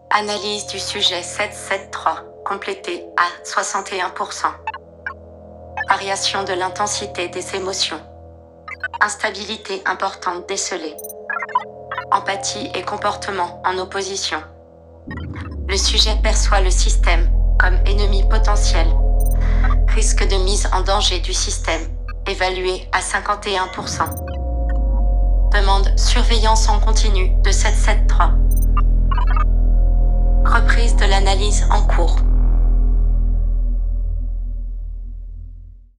Analyse du sujet 773, complétée à 61%. Variation de l'intensité des émotions. Instabilité importante décelée. Empathie et comportement en opposition. Le sujet perçoit le système comme ennemi potentiel. Risque de mise en danger du système, évalué à 51%. Demande surveillance en continu de 773. Reprise de l'analyse en cours.